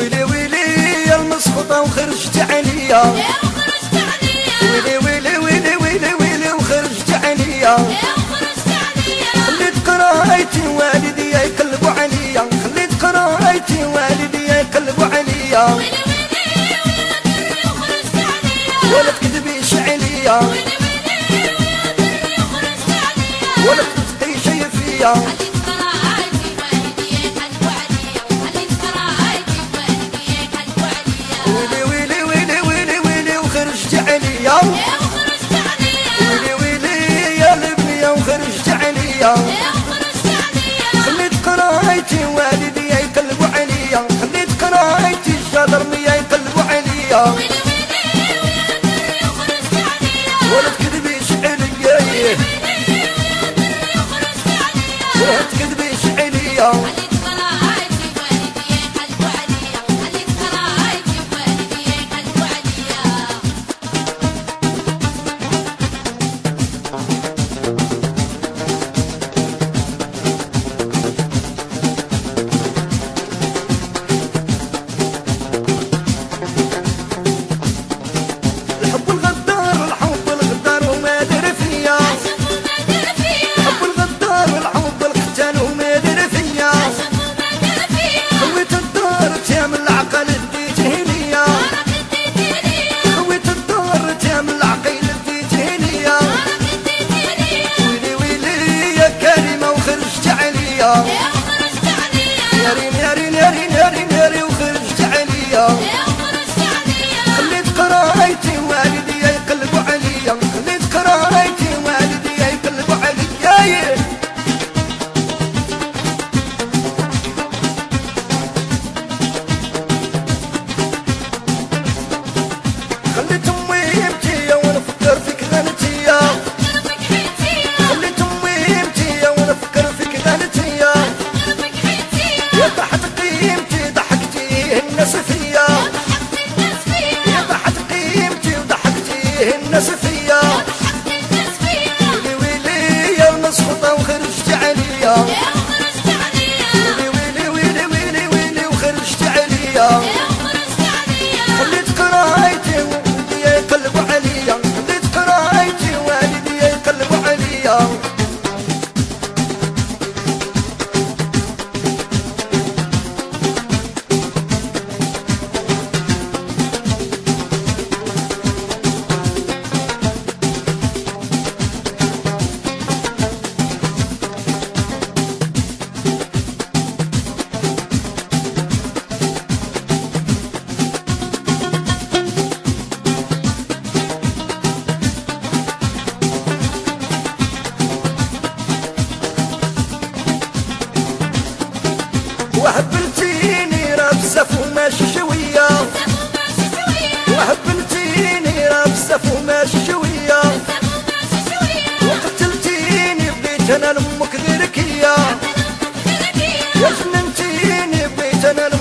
ويلي ويلي يا المسخوطة وخرجت عليا، ويلي ويلي ويلي ويلي ويلي وخرجت عليا، خليت قرايتي والدي يقلبوا عليا، خليت قرايتي والدي يقلبوا عليا، ولا تكذبيش عليا، ولا تفتي شي فيا، ويلي ويلي ويلي ويلي ويلي وخرجت عليا، ويلي ويلي يا البنية وخرجت عليا، خليت قرايتي والدي يقلبوا عليا، خليت قرايتي الجدرمية يقلبوا عليا، ولا تكذبيش عليا، ولا تكذبيش عليا، يارين يارين يارين يارين يارين وخرجت عليا، خليت قرايتي والدي يقلبوا عليا، خليت قرايتي والدي يقلبوا عليا، خليت امي يمتي ونفكر فيك غنتيا، خليت امي يمتي ونفكر فيك غنتيا، يا ضحت قيمتي ضحكتي الناس فيا، يا ضحت قيمتي وضحكتي الناس فيا، ويلي ويلي يا المسخوطة وخرجت عليا، ويلي ويلي ويلي ويلي ويلي وخرجت عليا، خليت قرايتي والدي يقلبوا عليا، خليت قرايتي والدي يقلبوا عليا، وهبلتيني راه بزاف وماشي شوية، وهبلتيني راه بزاف وماشي شوية، وقتلتيني بغيت انا لامك غيرك هي، يا جننتيني بغيت انا